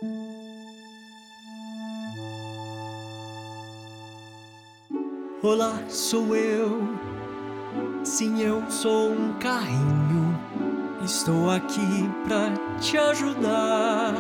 Olá, sou eu. Sim, eu sou um carrinho. Estou aqui pra te ajudar.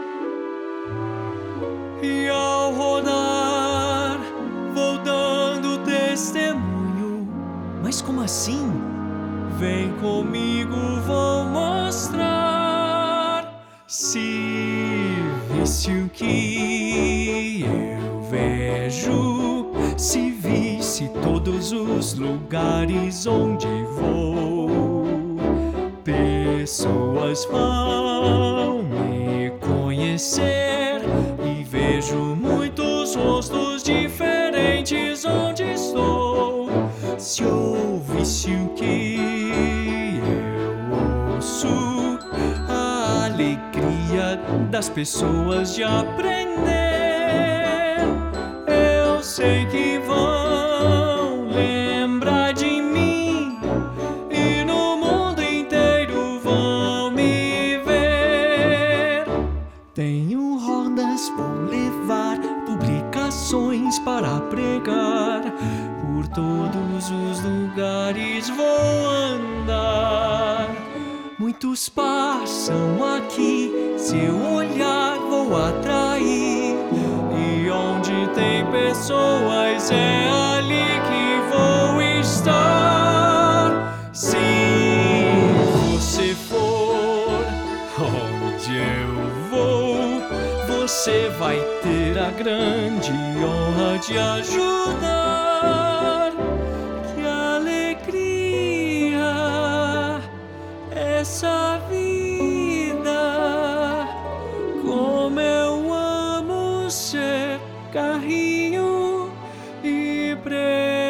E ao rodar, vou dando testemunho. Mas como assim? Vem comigo, vou mostrar. Se visse o que eu vejo, se visse todos os lugares onde vou, pessoas vão me conhecer e vejo muitos rostos diferentes onde estou. Se ouvisse o que eu ouço, a alegria das pessoas de aprender, eu sei que vão lembrar de mim e no mundo inteiro vão me ver. Tenho rodas, vou levar publicações para pregar. Por todos os lugares vou andar. Muitos passam aqui, seu olhar vou atrair. E onde tem pessoas é ali que vou estar. Se você for onde eu vou, você vai ter a grande honra de ajudar. Que alegria essa vida, como eu amo ser carrinho e